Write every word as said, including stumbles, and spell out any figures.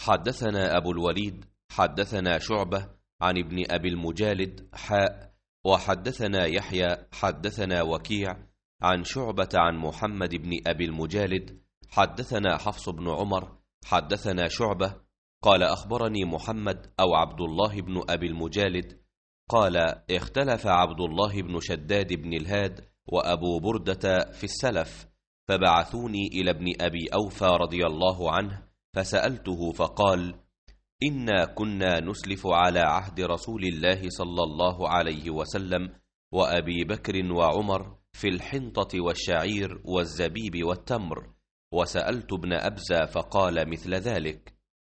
حدثنا أبو الوليد حدثنا شعبة عن ابن أبي المجالد حاء، وحدثنا يحيى حدثنا وكيع عن شعبة عن محمد بن أبي المجالد حدثنا حفص بن عمر حدثنا شعبة قال أخبرني محمد أو عبد الله بن أبي المجالد قال اختلف عبد الله بن شداد بن الهاد وأبو بردة في السلف، فبعثوني إلى ابن أبي أوفى رضي الله عنه فسألته فقال إنا كنا نسلف على عهد رسول الله صلى الله عليه وسلم وأبي بكر وعمر في الحنطة والشعير والزبيب والتمر، وسألت ابن أبزة فقال مثل ذلك.